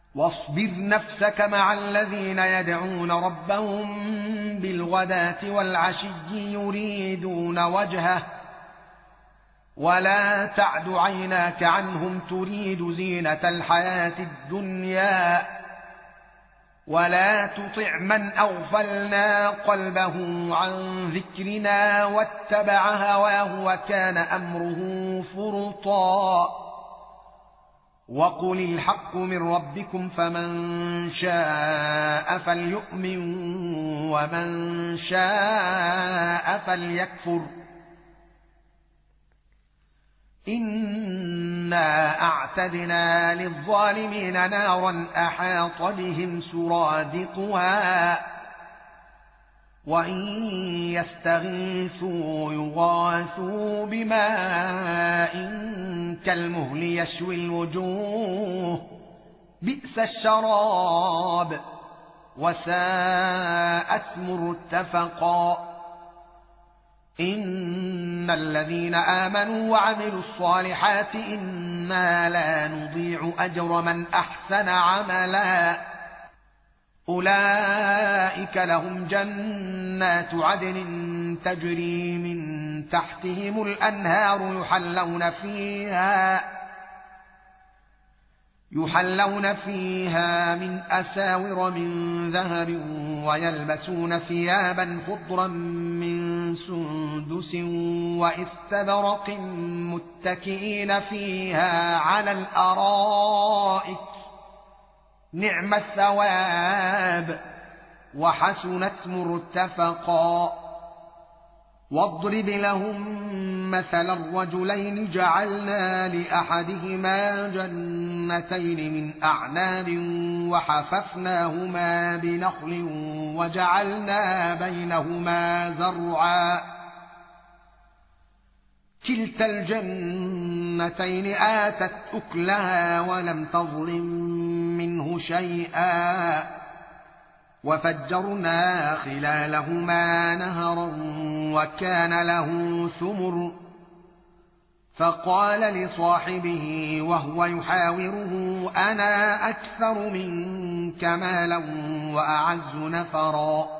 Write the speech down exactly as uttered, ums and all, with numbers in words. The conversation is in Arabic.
واصبر نفسك مع الذين يدعون ربهم بالغداة والعشي يريدون وجهه ولا تعد عيناك عنهم تريد زينة الحياة الدنيا ولا تطع من أغفلنا قلبه عن ذكرنا واتبع هواه وكان أمره فرطا وقل الحق من ربكم فمن شاء فليؤمن ومن شاء فليكفر إنا أعتدنا للظالمين نارا أحاط بهم سرادقها وإن يستغيثوا يغاثوا بماء كالمهل يشوي الوجوه بئس الشراب وساءت مرتفقا إن الذين آمنوا وعملوا الصالحات إنا لا نضيع أجر من أحسن عملا أولئك لهم جنات عدن تجري من تحتهم الأنهار يحلون فيها يحلون فيها من أساور من ذهب ويلبسون ثيابا خضرا من سندس واستبرق متكئين فيها على الأرائك نعم الثواب وحسنت مرتفقا واضرب لهم مثل الرجلين جعلنا لأحدهما جنتين من أعناب وحففناهما بنخل وجعلنا بينهما زرعا كلتا الجنتين آتت أكلها ولم تظلم منه شيئا وفجرنا خلالهما نهرا وكان له ثمر فقال لصاحبه وهو يحاوره أنا أكثر منك مالا وأعز نفرا